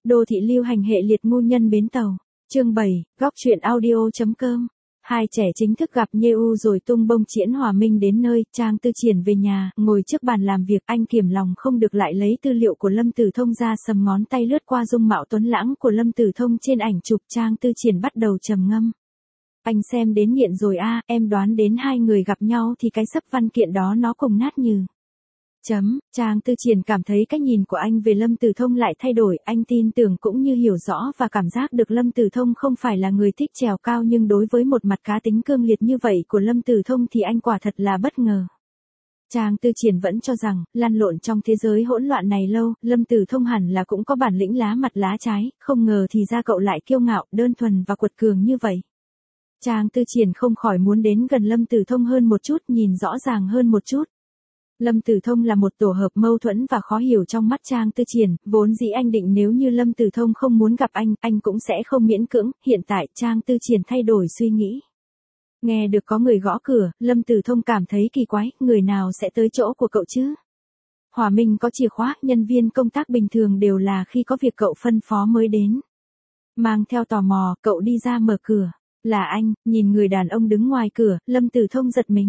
Đô thị lưu hành hệ liệt ngu nhân bến tàu. Chương 7, góc truyện audio.com. Hai trẻ chính thức gặp Nhêu rồi tung bông Triển Hòa Minh đến nơi, Trang Tư Triển về nhà, ngồi trước bàn làm việc, anh kiềm lòng không được lại lấy tư liệu của Lâm Tử Thông ra, sầm ngón tay lướt qua dung mạo tuấn lãng của Lâm Tử Thông trên ảnh chụp. Trang Tư Triển bắt đầu trầm ngâm. Anh xem đến nghiện rồi a, em đoán đến hai người gặp nhau thì cái sấp văn kiện đó nó cùng nát nhừ. Trang Tư Triển cảm thấy cách nhìn của anh về Lâm Tử Thông lại thay đổi, anh tin tưởng cũng như hiểu rõ và cảm giác được Lâm Tử Thông không phải là người thích trèo cao, nhưng đối với một mặt cá tính cương liệt như vậy của Lâm Tử Thông thì anh quả thật là bất ngờ. Trang Tư Triển vẫn cho rằng, lăn lộn trong thế giới hỗn loạn này lâu, Lâm Tử Thông hẳn là cũng có bản lĩnh lá mặt lá trái, không ngờ thì ra cậu lại kiêu ngạo, đơn thuần và quật cường như vậy. Trang Tư Triển không khỏi muốn đến gần Lâm Tử Thông hơn một chút, nhìn rõ ràng hơn một chút. Lâm Tử Thông là một tổ hợp mâu thuẫn và khó hiểu trong mắt Trang Tư Triển, vốn dĩ anh định nếu như Lâm Tử Thông không muốn gặp anh cũng sẽ không miễn cưỡng, hiện tại Trang Tư Triển thay đổi suy nghĩ. Nghe được có người gõ cửa, Lâm Tử Thông cảm thấy kỳ quái, người nào sẽ tới chỗ của cậu chứ? Hòa Minh có chìa khóa, nhân viên công tác bình thường đều là khi có việc cậu phân phó mới đến. Mang theo tò mò, cậu đi ra mở cửa. Là anh, nhìn người đàn ông đứng ngoài cửa, Lâm Tử Thông giật mình.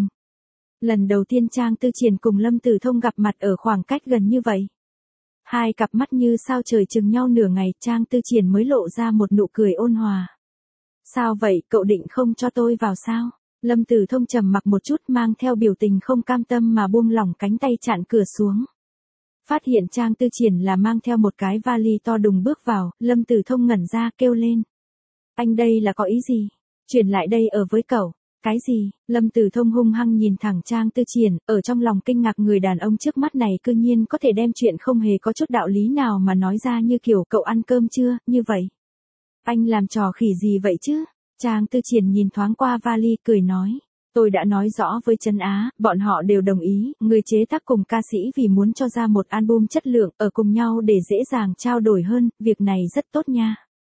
Lần đầu tiên Trang Tư Triển cùng Lâm Tử Thông gặp mặt ở khoảng cách gần như vậy. Hai cặp mắt như sao trời chừng nhau nửa ngày, Trang Tư Triển mới lộ ra một nụ cười ôn hòa. Sao vậy, cậu định không cho tôi vào sao? Lâm Tử Thông trầm mặc một chút, mang theo biểu tình không cam tâm mà buông lỏng cánh tay chặn cửa xuống. Phát hiện Trang Tư Triển là mang theo một cái vali to đùng bước vào, Lâm Tử Thông ngẩn ra kêu lên. Anh đây là có ý gì? Chuyển lại đây ở với cậu. Cái gì? Lâm Tử Thông hung hăng nhìn thẳng Trang Tư Triển, ở trong lòng kinh ngạc người đàn ông trước mắt này cư nhiên có thể đem chuyện không hề có chút đạo lý nào mà nói ra như kiểu cậu ăn cơm chưa, như vậy. Anh làm trò khỉ gì vậy chứ? Trang Tư Triển nhìn thoáng qua vali cười nói. Tôi đã nói rõ với Trấn Á, bọn họ đều đồng ý, người chế tác cùng ca sĩ vì muốn cho ra một album chất lượng, ở cùng nhau để dễ dàng trao đổi hơn, việc này rất tốt nha.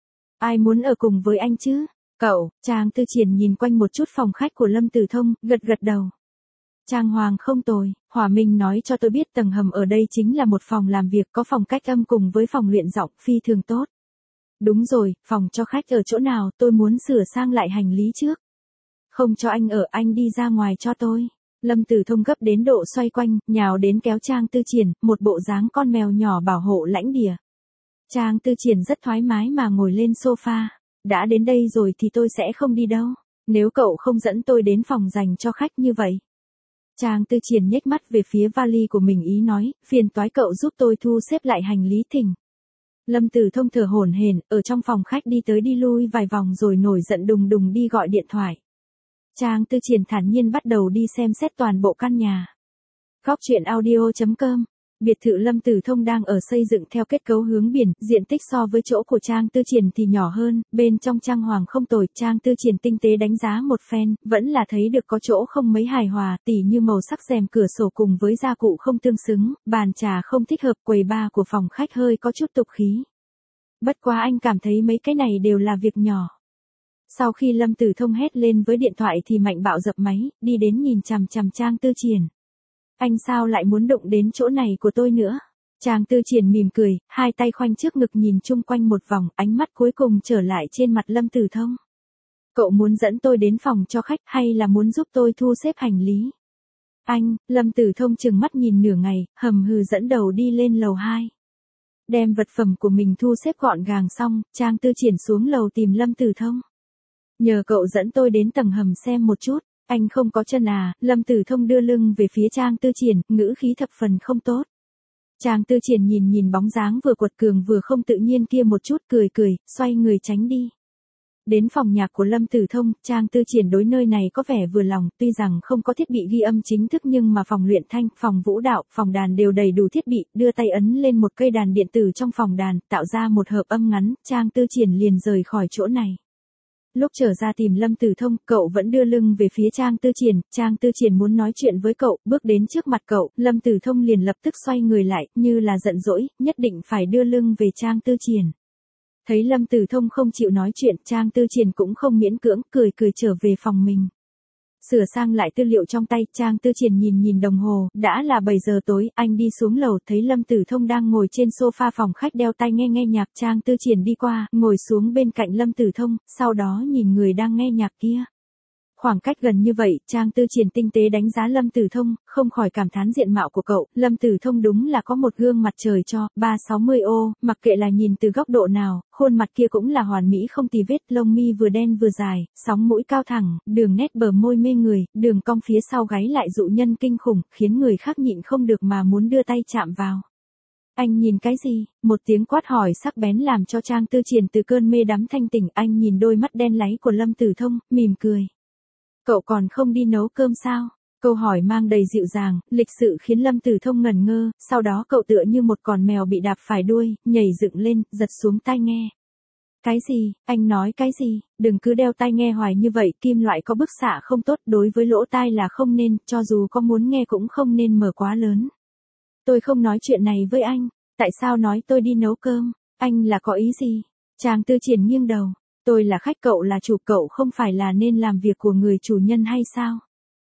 Ai muốn ở cùng với anh chứ? Cậu. Trang Tư Triển nhìn quanh một chút phòng khách của Lâm Tử Thông, gật đầu. Trang hoàng không tồi, Hòa Minh nói cho tôi biết tầng hầm ở đây chính là một phòng làm việc có phòng cách âm cùng với phòng luyện giọng, phi thường tốt. Đúng rồi, phòng cho khách ở chỗ nào, tôi muốn sửa sang lại hành lý trước. Không cho anh ở, anh đi ra ngoài cho tôi. Lâm Tử Thông gấp đến độ xoay quanh, nhào đến kéo Trang Tư Triển, một bộ dáng con mèo nhỏ bảo hộ lãnh địa. Trang Tư Triển rất thoải mái mà ngồi lên sofa. Đã đến đây rồi thì tôi sẽ không đi đâu, nếu cậu không dẫn tôi đến phòng dành cho khách như vậy. Trang Tư Triển nhếch mắt về phía vali của mình ý nói, phiền toái cậu giúp tôi thu xếp lại hành lý thỉnh. Lâm Tử Thông thở hổn hển, ở trong phòng khách đi tới đi lui vài vòng rồi nổi giận đùng đùng đi gọi điện thoại. Trang Tư Triển thản nhiên bắt đầu đi xem xét toàn bộ căn nhà. Góc truyện audio.com. Biệt thự Lâm Tử Thông đang ở xây dựng theo kết cấu hướng biển, diện tích so với chỗ của Trang Tư Triển thì nhỏ hơn, bên trong trang hoàng không tồi, Trang Tư Triển tinh tế đánh giá một phen, vẫn là thấy được có chỗ không mấy hài hòa, tỉ như màu sắc rèm cửa sổ cùng với gia cụ không tương xứng, bàn trà không thích hợp, quầy bar của phòng khách hơi có chút tục khí. Bất quá anh cảm thấy mấy cái này đều là việc nhỏ. Sau khi Lâm Tử Thông hét lên với điện thoại thì Mạnh Bạo dập máy, đi đến nhìn chằm chằm Trang Tư Triển. Anh sao lại muốn đụng đến chỗ này của tôi nữa? Trang Tư Triển mỉm cười, hai tay khoanh trước ngực nhìn chung quanh một vòng, ánh mắt cuối cùng trở lại trên mặt Lâm Tử Thông. Cậu muốn dẫn tôi đến phòng cho khách hay là muốn giúp tôi thu xếp hành lý? Anh, Lâm Tử Thông trừng mắt nhìn nửa ngày, hầm hừ dẫn đầu đi lên lầu 2. Đem vật phẩm của mình thu xếp gọn gàng xong, Trang Tư Triển xuống lầu tìm Lâm Tử Thông. Nhờ cậu dẫn tôi đến tầng hầm xem một chút. Anh không có chân à? Lâm Tử Thông đưa lưng về phía Trang Tư Triển, ngữ khí thập phần không tốt. Trang Tư Triển nhìn bóng dáng vừa quật cường vừa không tự nhiên kia một chút, cười, xoay người tránh đi. Đến phòng nhạc của Lâm Tử Thông, Trang Tư Triển đối nơi này có vẻ vừa lòng, tuy rằng không có thiết bị ghi âm chính thức nhưng mà phòng luyện thanh, phòng vũ đạo, phòng đàn đều đầy đủ thiết bị, đưa tay ấn lên một cây đàn điện tử trong phòng đàn, tạo ra một hợp âm ngắn, Trang Tư Triển liền rời khỏi chỗ này. Lúc trở ra tìm Lâm Tử Thông, cậu vẫn đưa lưng về phía Trang Tư Triển muốn nói chuyện với cậu, bước đến trước mặt cậu, Lâm Tử Thông liền lập tức xoay người lại, như là giận dỗi, nhất định phải đưa lưng về Trang Tư Triển. Thấy Lâm Tử Thông không chịu nói chuyện, Trang Tư Triển cũng không miễn cưỡng, cười trở về phòng mình. Sửa sang lại tư liệu trong tay, Trang Tư Triển nhìn đồng hồ, đã là 7 giờ tối, anh đi xuống lầu, thấy Lâm Tử Thông đang ngồi trên sofa phòng khách đeo tai nghe nhạc. Trang Tư Triển đi qua, ngồi xuống bên cạnh Lâm Tử Thông, sau đó nhìn người đang nghe nhạc kia. Khoảng cách gần như vậy, Trang Tư Triển tinh tế đánh giá Lâm Tử Thông, không khỏi cảm thán diện mạo của cậu. Lâm Tử Thông đúng là có một gương mặt trời cho, 360 ô, mặc kệ là nhìn từ góc độ nào, khuôn mặt kia cũng là hoàn mỹ không tì vết, lông mi vừa đen vừa dài, sóng mũi cao thẳng, đường nét bờ môi mê người, đường cong phía sau gáy lại dụ nhân kinh khủng, khiến người khác nhịn không được mà muốn đưa tay chạm vào. Anh nhìn cái gì? Một tiếng quát hỏi sắc bén làm cho Trang Tư Triển từ cơn mê đắm thanh tỉnh. Anh nhìn đôi mắt đen láy của Lâm Tử Thông, mỉm cười. Cậu còn không đi nấu cơm sao? Câu hỏi mang đầy dịu dàng, lịch sự khiến Lâm Tử Thông ngẩn ngơ, sau đó cậu tựa như một con mèo bị đạp phải đuôi, nhảy dựng lên, giật xuống tai nghe. Cái gì? Anh nói cái gì? Đừng cứ đeo tai nghe hoài như vậy, kim loại có bức xạ không tốt, đối với lỗ tai là không nên, cho dù có muốn nghe cũng không nên mở quá lớn. Tôi không nói chuyện này với anh, tại sao nói tôi đi nấu cơm? Anh là có ý gì? Trang Tư Triển nghiêng đầu. Tôi là khách, cậu là chủ, cậu không phải là nên làm việc của người chủ nhân hay sao?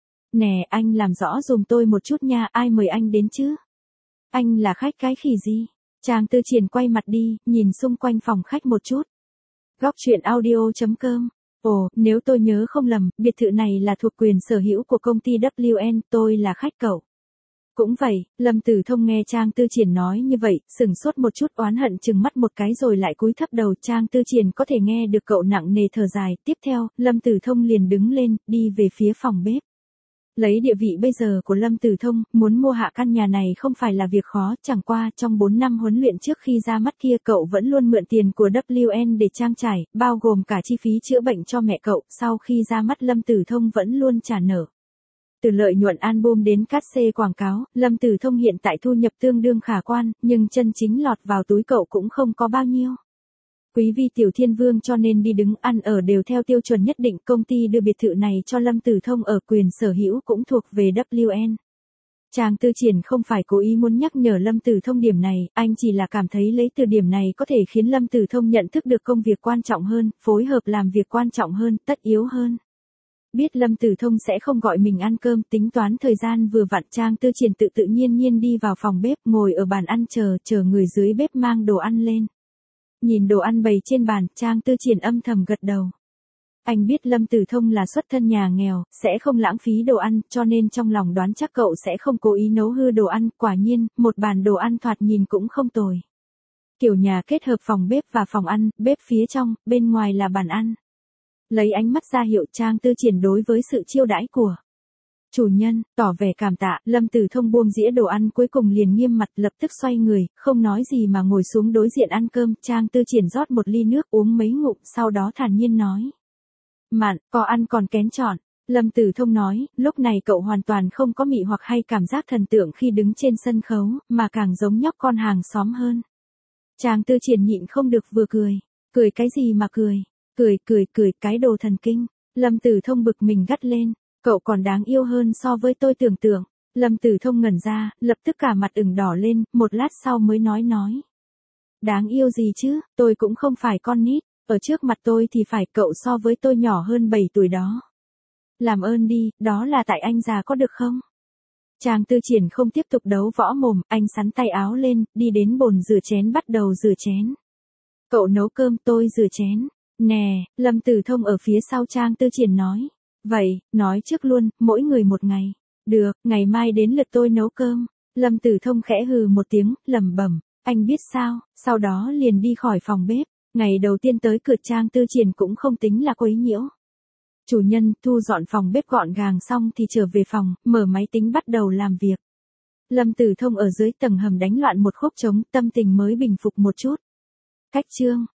Nè, anh làm rõ giùm tôi một chút nha, ai mời anh đến chứ? Anh là khách cái khỉ gì? Trang Tư Triển quay mặt đi, nhìn xung quanh phòng khách một chút. Góc truyện audio.com. Ồ, nếu tôi nhớ không lầm, biệt thự này là thuộc quyền sở hữu của công ty WN, tôi là khách cậu. Cũng vậy, Lâm Tử Thông nghe Trang Tư Triển nói như vậy, sửng sốt một chút, oán hận chừng mắt một cái rồi lại cúi thấp đầu. Trang Tư Triển có thể nghe được cậu nặng nề thở dài. Tiếp theo, Lâm Tử Thông liền đứng lên, đi về phía phòng bếp. Lấy địa vị bây giờ của Lâm Tử Thông, muốn mua hạ căn nhà này không phải là việc khó, chẳng qua trong 4 năm huấn luyện trước khi ra mắt kia cậu vẫn luôn mượn tiền của WN để trang trải, bao gồm cả chi phí chữa bệnh cho mẹ cậu, sau khi ra mắt Lâm Tử Thông vẫn luôn trả nợ. Từ lợi nhuận album đến cát xê quảng cáo, Lâm Tử Thông hiện tại thu nhập tương đương khả quan, nhưng chân chính lọt vào túi cậu cũng không có bao nhiêu. Quý vi tiểu thiên vương cho nên đi đứng ăn ở đều theo tiêu chuẩn nhất định, công ty đưa biệt thự này cho Lâm Tử Thông ở, quyền sở hữu cũng thuộc về WN. Trang Tư Triển không phải cố ý muốn nhắc nhở Lâm Tử Thông điểm này, anh chỉ là cảm thấy lấy từ điểm này có thể khiến Lâm Tử Thông nhận thức được công việc quan trọng hơn, phối hợp làm việc quan trọng hơn, tất yếu hơn. Biết Lâm Tử Thông sẽ không gọi mình ăn cơm, tính toán thời gian vừa vặn, Trang Tư Triển tự nhiên đi vào phòng bếp, ngồi ở bàn ăn chờ người dưới bếp mang đồ ăn lên. Nhìn đồ ăn bày trên bàn, Trang Tư Triển âm thầm gật đầu. Anh biết Lâm Tử Thông là xuất thân nhà nghèo, sẽ không lãng phí đồ ăn, cho nên trong lòng đoán chắc cậu sẽ không cố ý nấu hư đồ ăn. Quả nhiên, một bàn đồ ăn thoạt nhìn cũng không tồi. Kiểu nhà kết hợp phòng bếp và phòng ăn, bếp phía trong, bên ngoài là bàn ăn. Lấy ánh mắt ra hiệu, Trang Tư Triển đối với sự chiêu đãi của chủ nhân, tỏ vẻ cảm tạ. Lâm Tử Thông buông dĩa đồ ăn cuối cùng liền nghiêm mặt, lập tức xoay người, không nói gì mà ngồi xuống đối diện ăn cơm. Trang Tư Triển rót một ly nước uống mấy ngụm, sau đó thản nhiên nói. Mạn, có ăn còn kén chọn. Lâm Tử Thông nói, lúc này cậu hoàn toàn không có mị hoặc hay cảm giác thần tượng khi đứng trên sân khấu, mà càng giống nhóc con hàng xóm hơn. Trang Tư Triển nhịn không được vừa cười. Cười cái gì mà cười? Cười, cái đồ thần kinh. Lâm Tử Thông bực mình gắt lên. Cậu còn đáng yêu hơn so với tôi tưởng tượng. Lâm Tử Thông ngẩn ra, lập tức cả mặt ửng đỏ lên, một lát sau mới nói. Đáng yêu gì chứ, tôi cũng không phải con nít, ở trước mặt tôi thì phải, cậu so với tôi nhỏ hơn 7 tuổi đó. Làm ơn đi, đó là tại anh già có được không? Trang Tư Triển không tiếp tục đấu võ mồm, anh xắn tay áo lên, đi đến bồn rửa chén bắt đầu rửa chén. Cậu nấu cơm, tôi rửa chén. Nè, Lâm Tử Thông ở phía sau Trang Tư Triển nói. Vậy, nói trước luôn, mỗi người một ngày. Được, ngày mai đến lượt tôi nấu cơm. Lâm Tử Thông khẽ hừ một tiếng, lẩm bẩm. Anh biết sao, sau đó liền đi khỏi phòng bếp. Ngày đầu tiên tới cửa, Trang Tư Triển cũng không tính là quấy nhiễu. Chủ nhân thu dọn phòng bếp gọn gàng xong thì trở về phòng, mở máy tính bắt đầu làm việc. Lâm Tử Thông ở dưới tầng hầm đánh loạn một khúc trống, tâm tình mới bình phục một chút. Cách chương